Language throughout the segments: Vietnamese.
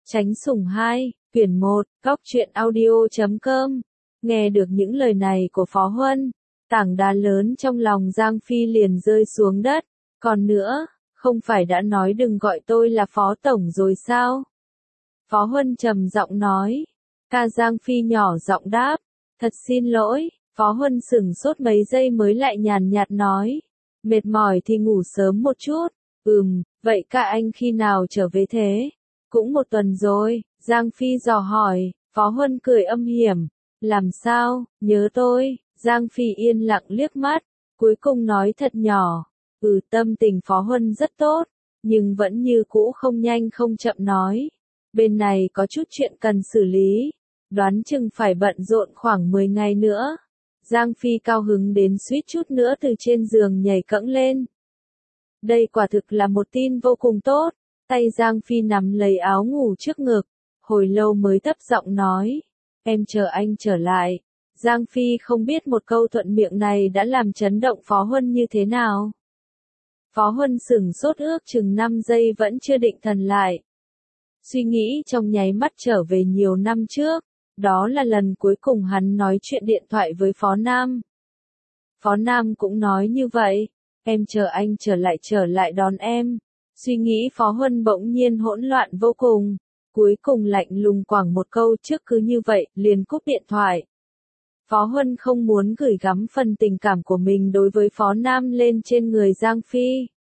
Tránh sủng 2, quyển 1, goctruyện audio.com. Nghe được những lời này của Phó Huân, tảng đá lớn trong lòng Giang Phi liền rơi xuống đất. Còn nữa, không phải đã nói đừng gọi tôi là Phó Tổng rồi sao? Phó Huân trầm giọng nói. Giang Phi nhỏ giọng đáp. Thật xin lỗi. Phó Huân sửng sốt mấy giây mới lại nhàn nhạt nói. Mệt mỏi thì ngủ sớm một chút. Vậy anh khi nào trở về thế? Cũng một tuần rồi, Giang Phi dò hỏi. Phó Huân cười âm hiểm. Làm sao, nhớ tôi? Giang Phi yên lặng liếc mắt, cuối cùng nói thật nhỏ. Tâm tình Phó Huân rất tốt, nhưng vẫn như cũ không nhanh không chậm nói. Bên này có chút chuyện cần xử lý, đoán chừng phải bận rộn khoảng 10 ngày nữa. Giang Phi cao hứng đến suýt chút nữa từ trên giường nhảy cẫng lên. Đây quả thực là một tin vô cùng tốt. Tay Giang Phi nắm lấy áo ngủ trước ngực, hồi lâu mới thấp giọng nói. Em chờ anh trở lại. Giang Phi không biết một câu thuận miệng này đã làm chấn động Phó Huân như thế nào. Phó Huân sửng sốt ước chừng 5 giây vẫn chưa định thần lại. Suy nghĩ trong nháy mắt trở về nhiều năm trước, đó là lần cuối cùng hắn nói chuyện điện thoại với Phó Nam. Phó Nam cũng nói như vậy, em chờ anh trở lại đón em. Suy nghĩ Phó Huân bỗng nhiên hỗn loạn vô cùng, cuối cùng lạnh lùng quẳng một câu trước cứ như vậy, liền cúp điện thoại. Phó Huân không muốn gửi gắm phần tình cảm của mình đối với Phó Nam lên trên người Giang Phi.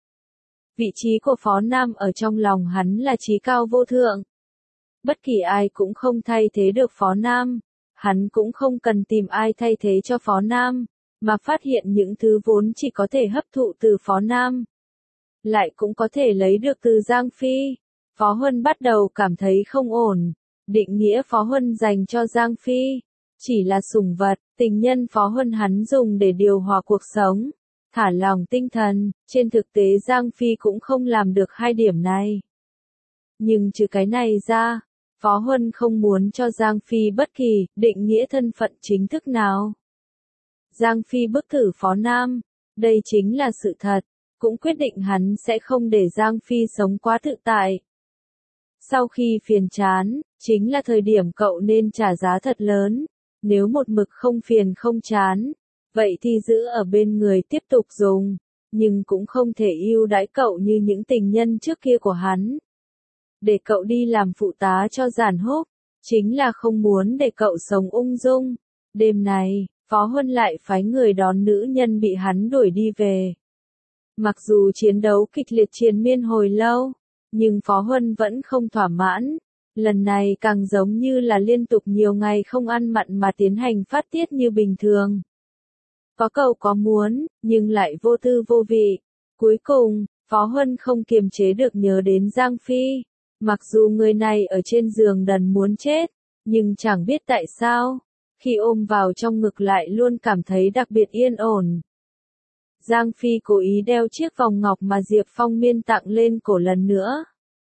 Vị trí của Phó Nam ở trong lòng hắn là chí cao vô thượng. Bất kỳ ai cũng không thay thế được Phó Nam, hắn cũng không cần tìm ai thay thế cho Phó Nam, mà phát hiện những thứ vốn chỉ có thể hấp thụ từ Phó Nam, lại cũng có thể lấy được từ Giang Phi. Phó Huân bắt đầu cảm thấy không ổn. Định nghĩa Phó Huân dành cho Giang Phi chỉ là sủng vật, tình nhân Phó Huân hắn dùng để điều hòa cuộc sống, thả lỏng tinh thần. Trên thực tế Giang Phi cũng không làm được hai điểm này. Nhưng trừ cái này ra, Phó Huân không muốn cho Giang Phi bất kỳ định nghĩa thân phận chính thức nào. Giang Phi bức thử Phó Nam, đây chính là sự thật, cũng quyết định hắn sẽ không để Giang Phi sống quá tự tại. Sau khi phiền chán, chính là thời điểm cậu nên trả giá thật lớn. Nếu một mực không phiền không chán, vậy thì giữ ở bên người tiếp tục dùng, nhưng cũng không thể ưu đãi cậu như những tình nhân trước kia của hắn. Để cậu đi làm phụ tá cho Giản Húc, chính là không muốn để cậu sống ung dung. Đêm này, Phó Huân lại phái người đón nữ nhân bị hắn đuổi đi về. Mặc dù chiến đấu kịch liệt triền miên hồi lâu, nhưng Phó Huân vẫn không thỏa mãn. Lần này càng giống như là liên tục nhiều ngày không ăn mặn mà tiến hành phát tiết như bình thường. Có cầu có muốn, nhưng lại vô tư vô vị. Cuối cùng, Phó Huân không kiềm chế được nhớ đến Giang Phi. Mặc dù người này ở trên giường đần muốn chết, nhưng chẳng biết tại sao, khi ôm vào trong ngực lại luôn cảm thấy đặc biệt yên ổn. Giang Phi cố ý đeo chiếc vòng ngọc mà Diệp Phong Miên tặng lên cổ lần nữa.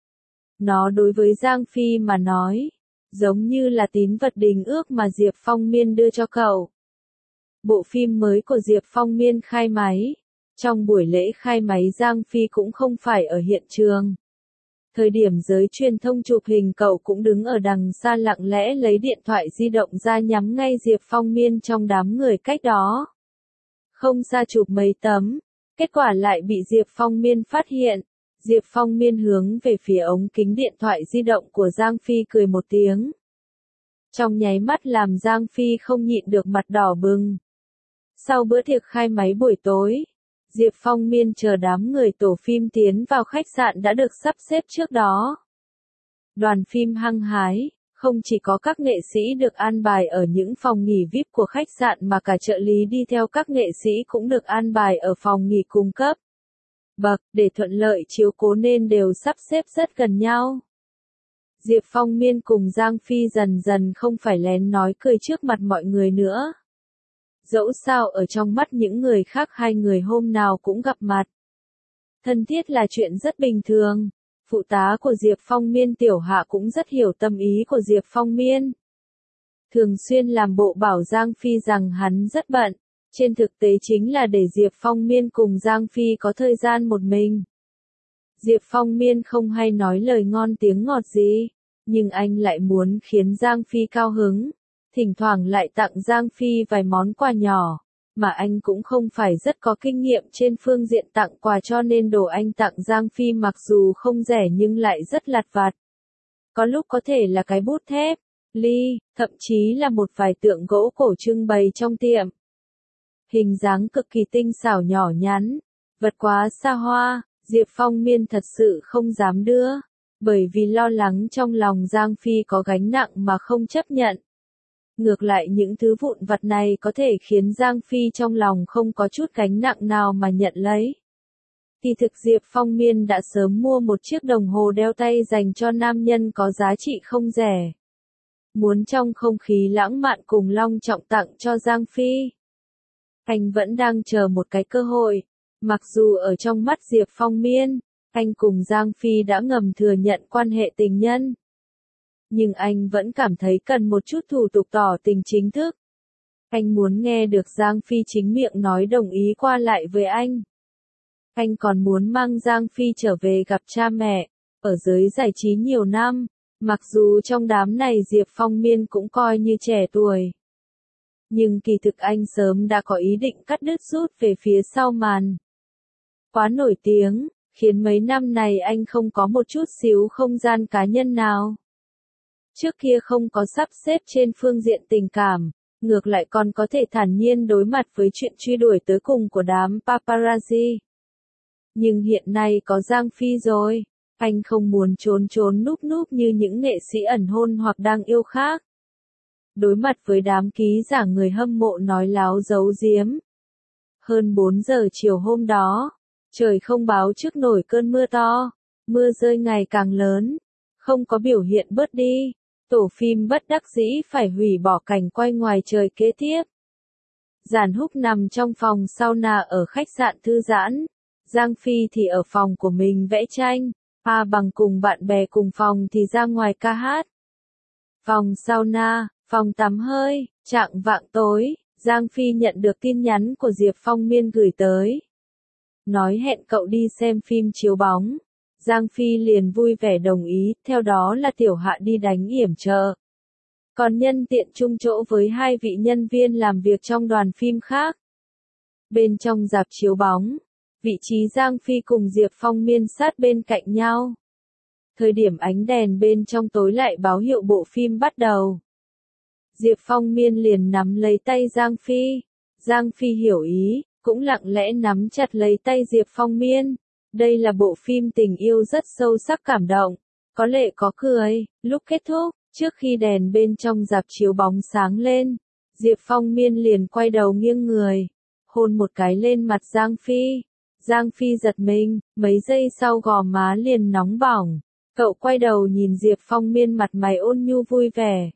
Nó đối với Giang Phi mà nói, giống như là tín vật đình ước mà Diệp Phong Miên đưa cho cậu. Bộ phim mới của Diệp Phong Miên khai máy. Trong buổi lễ khai máy Giang Phi cũng không phải ở hiện trường. Thời điểm giới truyền thông chụp hình cậu cũng đứng ở đằng xa lặng lẽ lấy điện thoại di động ra nhắm ngay Diệp Phong Miên trong đám người cách đó. Không xa chụp mấy tấm, kết quả lại bị Diệp Phong Miên phát hiện. Diệp Phong Miên hướng về phía ống kính điện thoại di động của Giang Phi cười một tiếng. Trong nháy mắt làm Giang Phi không nhịn được mặt đỏ bừng. Sau bữa tiệc khai máy buổi tối, Diệp Phong Miên chờ đám người tổ phim tiến vào khách sạn đã được sắp xếp trước đó. Đoàn phim hăng hái, không chỉ có các nghệ sĩ được an bài ở những phòng nghỉ VIP của khách sạn mà cả trợ lý đi theo các nghệ sĩ cũng được an bài ở phòng nghỉ cung cấp. Để thuận lợi chiếu cố nên đều sắp xếp rất gần nhau. Diệp Phong Miên cùng Giang Phi dần dần không phải lén nói cười trước mặt mọi người nữa. Dẫu sao ở trong mắt những người khác hai người hôm nào cũng gặp mặt. Thân thiết là chuyện rất bình thường. Phụ tá của Diệp Phong Miên Tiểu Hạ cũng rất hiểu tâm ý của Diệp Phong Miên. Thường xuyên làm bộ bảo Giang Phi rằng hắn rất bận. Trên thực tế chính là để Diệp Phong Miên cùng Giang Phi có thời gian một mình. Diệp Phong Miên không hay nói lời ngon tiếng ngọt gì. Nhưng anh lại muốn khiến Giang Phi cao hứng, thỉnh thoảng lại tặng Giang Phi vài món quà nhỏ, mà anh cũng không phải rất có kinh nghiệm trên phương diện tặng quà cho nên đồ anh tặng Giang Phi mặc dù không rẻ nhưng lại rất lặt vặt. Có lúc có thể là cái bút thép, ly, thậm chí là một vài tượng gỗ cổ trưng bày trong tiệm. Hình dáng cực kỳ tinh xảo nhỏ nhắn, vật quá xa hoa, Diệp Phong Miên thật sự không dám đưa, bởi vì lo lắng trong lòng Giang Phi có gánh nặng mà không chấp nhận. Ngược lại những thứ vụn vặt này có thể khiến Giang Phi trong lòng không có chút gánh nặng nào mà nhận lấy. Kỳ thực Diệp Phong Miên đã sớm mua một chiếc đồng hồ đeo tay dành cho nam nhân có giá trị không rẻ. Muốn trong không khí lãng mạn cùng long trọng tặng cho Giang Phi. Anh vẫn đang chờ một cái cơ hội, mặc dù ở trong mắt Diệp Phong Miên, anh cùng Giang Phi đã ngầm thừa nhận quan hệ tình nhân. Nhưng anh vẫn cảm thấy cần một chút thủ tục tỏ tình chính thức. Anh muốn nghe được Giang Phi chính miệng nói đồng ý qua lại với anh. Anh còn muốn mang Giang Phi trở về gặp cha mẹ, ở giới giải trí nhiều năm, mặc dù trong đám này Diệp Phong Miên cũng coi như trẻ tuổi. Nhưng kỳ thực anh sớm đã có ý định cắt đứt rút về phía sau màn. Quá nổi tiếng, khiến mấy năm này anh không có một chút xíu không gian cá nhân nào. Trước kia không có sắp xếp trên phương diện tình cảm, ngược lại còn có thể thản nhiên đối mặt với chuyện truy đuổi tới cùng của đám paparazzi. Nhưng hiện nay có Giang Phi rồi, anh không muốn trốn núp núp như những nghệ sĩ ẩn hôn hoặc đang yêu khác. Đối mặt với đám ký giả người hâm mộ nói láo giấu giếm. Hơn 4 giờ chiều hôm đó, trời không báo trước nổi cơn mưa to, mưa rơi ngày càng lớn, không có biểu hiện bớt đi. Tổ phim bất đắc dĩ phải hủy bỏ cảnh quay ngoài trời kế tiếp. Giản Húc nằm trong phòng sauna ở khách sạn thư giãn, Giang Phi thì ở phòng của mình vẽ tranh, A Bằng cùng bạn bè cùng phòng thì ra ngoài ca hát. Phòng sauna, phòng tắm hơi, chạng vạng tối, Giang Phi nhận được tin nhắn của Diệp Phong Miên gửi tới. Nói hẹn cậu đi xem phim chiếu bóng. Giang Phi liền vui vẻ đồng ý, theo đó là Tiểu Hạ đi đánh yểm trợ. Còn nhân tiện chung chỗ với hai vị nhân viên làm việc trong đoàn phim khác. Bên trong rạp chiếu bóng, vị trí Giang Phi cùng Diệp Phong Miên sát bên cạnh nhau. Thời điểm ánh đèn bên trong tối lại báo hiệu bộ phim bắt đầu. Diệp Phong Miên liền nắm lấy tay Giang Phi. Giang Phi hiểu ý, cũng lặng lẽ nắm chặt lấy tay Diệp Phong Miên. Đây là bộ phim tình yêu rất sâu sắc cảm động, có lệ có cười. Lúc kết thúc, trước khi đèn bên trong rạp chiếu bóng sáng lên, Diệp Phong Miên liền quay đầu nghiêng người, hôn một cái lên mặt Giang Phi. Giang Phi giật mình, mấy giây sau gò má liền nóng bỏng. Cậu quay đầu nhìn Diệp Phong Miên mặt mày ôn nhu vui vẻ.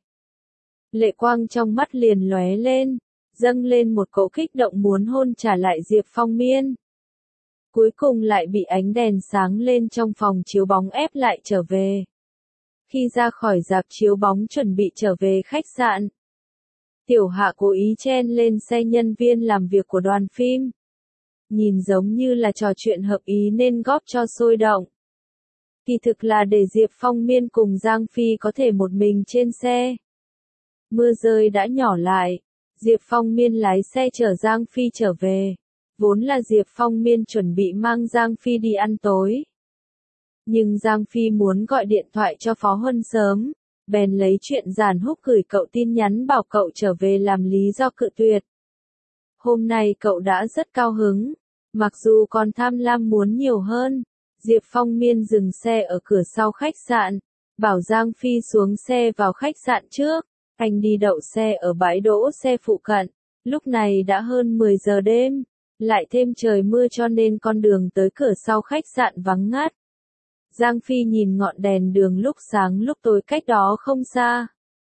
Lệ quang trong mắt liền lóe lên, dâng lên một cỗ kích động muốn hôn trả lại Diệp Phong Miên. Cuối cùng lại bị ánh đèn sáng lên trong phòng chiếu bóng ép lại trở về. Khi ra khỏi rạp chiếu bóng chuẩn bị trở về khách sạn, Tiểu Hạ cố ý chen lên xe nhân viên làm việc của đoàn phim. Nhìn giống như là trò chuyện hợp ý nên góp cho sôi động. Kỳ thực là để Diệp Phong Miên cùng Giang Phi có thể một mình trên xe. Mưa rơi đã nhỏ lại, Diệp Phong Miên lái xe chở Giang Phi trở về. Vốn là Diệp Phong Miên chuẩn bị mang Giang Phi đi ăn tối. Nhưng Giang Phi muốn gọi điện thoại cho Phó Huân sớm, bèn lấy chuyện Giản Húc gửi cậu tin nhắn bảo cậu trở về làm lý do cự tuyệt. Hôm nay cậu đã rất cao hứng, mặc dù còn tham lam muốn nhiều hơn. Diệp Phong Miên dừng xe ở cửa sau khách sạn, bảo Giang Phi xuống xe vào khách sạn trước. Anh đi đậu xe ở bãi đỗ xe phụ cận. Lúc này đã hơn 10 giờ đêm. Lại thêm trời mưa cho nên con đường tới cửa sau khách sạn vắng ngắt. Giang Phi nhìn ngọn đèn đường lúc sáng lúc tối cách đó không xa.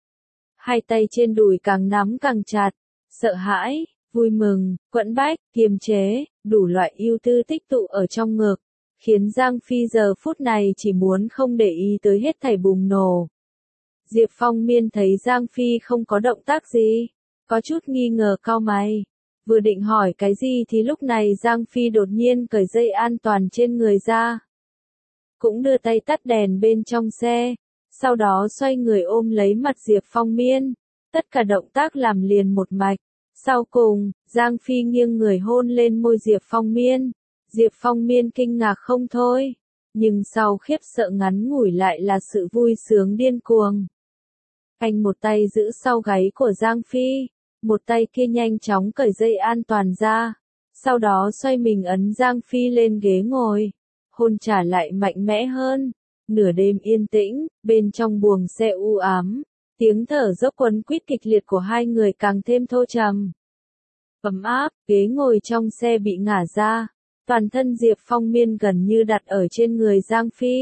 Hai tay trên đùi càng nắm càng chặt, sợ hãi, vui mừng, quẫn bách, kiềm chế, đủ loại ưu tư tích tụ ở trong ngực, khiến Giang Phi giờ phút này chỉ muốn không để ý tới hết thảy bùng nổ. Diệp Phong Miên thấy Giang Phi không có động tác gì, có chút nghi ngờ cau mày. Vừa định hỏi cái gì thì lúc này Giang Phi đột nhiên cởi dây an toàn trên người ra. Cũng đưa tay tắt đèn bên trong xe. sau đó xoay người ôm lấy mặt Diệp Phong Miên. Tất cả động tác làm liền một mạch. Sau cùng, Giang Phi nghiêng người hôn lên môi Diệp Phong Miên. Diệp Phong Miên kinh ngạc không thôi. Nhưng sau khiếp sợ ngắn ngủi lại là sự vui sướng điên cuồng. Anh một tay giữ sau gáy của Giang Phi, một tay kia nhanh chóng cởi dây an toàn ra. Sau đó xoay mình ấn Giang Phi lên ghế ngồi. Hôn trả lại mạnh mẽ hơn. Nửa đêm yên tĩnh, bên trong buồng xe u ám. Tiếng thở dốc quấn quýt kịch liệt của hai người càng thêm thô trầm. Ấm áp, ghế ngồi trong xe bị ngả ra. Toàn thân Diệp Phong Miên gần như đặt ở trên người Giang Phi.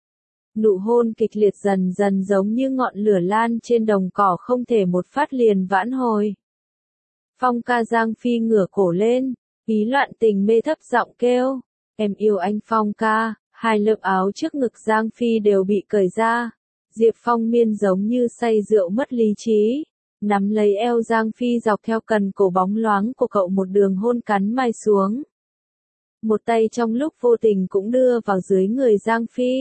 Nụ hôn kịch liệt dần dần giống như ngọn lửa lan trên đồng cỏ không thể một phát liền vãn hồi. Phong ca. Giang Phi ngửa cổ lên, ý loạn tình mê thấp giọng kêu. Em yêu anh Phong ca. Hai lớp áo trước ngực Giang Phi đều bị cởi ra. Diệp Phong Miên giống như say rượu mất lý trí. Nắm lấy eo Giang Phi dọc theo cần cổ bóng loáng của cậu một đường hôn cắn mai xuống. Một tay trong lúc vô tình cũng đưa vào dưới người Giang Phi.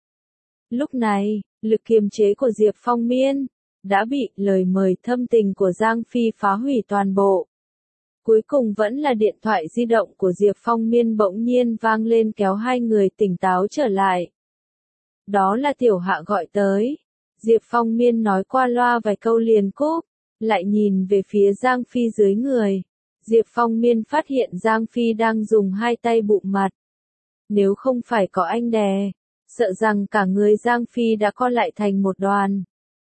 Lúc này, lực kiềm chế của Diệp Phong Miên đã bị lời mời thâm tình của Giang Phi phá hủy toàn bộ. Cuối cùng vẫn là điện thoại di động của Diệp Phong Miên bỗng nhiên vang lên kéo hai người tỉnh táo trở lại. Đó là Tiểu Hạ gọi tới. Diệp Phong Miên nói qua loa vài câu liền cúp, lại nhìn về phía Giang Phi dưới người. Diệp Phong Miên phát hiện Giang Phi đang dùng hai tay bụm mặt. Nếu không phải có anh đè, sợ rằng cả người Giang Phi đã co lại thành một đoàn.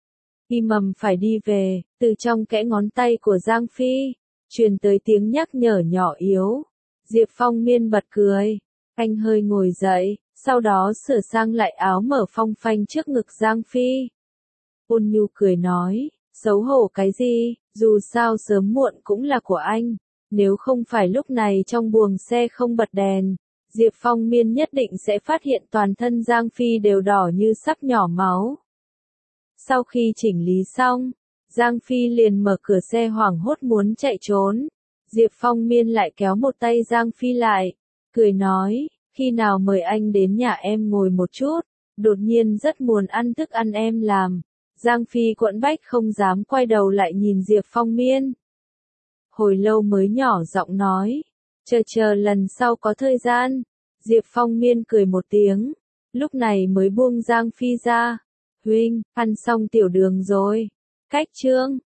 Im mầm phải đi về, từ trong kẽ ngón tay của Giang Phi truyền tới tiếng nhắc nhở nhỏ yếu. Diệp Phong Miên bật cười. Anh hơi ngồi dậy, sau đó sửa sang lại áo mở phong phanh trước ngực Giang Phi. Ôn nhu cười nói, xấu hổ cái gì, dù sao sớm muộn cũng là của anh. Nếu không phải lúc này trong buồng xe không bật đèn, Diệp Phong Miên nhất định sẽ phát hiện toàn thân Giang Phi đều đỏ như sắp nhỏ máu. Sau khi chỉnh lý xong, Giang Phi liền mở cửa xe hoảng hốt muốn chạy trốn. Diệp Phong Miên lại kéo một tay Giang Phi lại, cười nói, khi nào mời anh đến nhà em ngồi một chút, đột nhiên rất muốn ăn thức ăn em làm. Giang Phi quẫn bách không dám quay đầu lại nhìn Diệp Phong Miên. Hồi lâu mới nhỏ giọng nói, chờ lần sau có thời gian. Diệp Phong Miên cười một tiếng, lúc này mới buông Giang Phi ra. Huynh, ăn xong tiểu đường rồi. Cách chương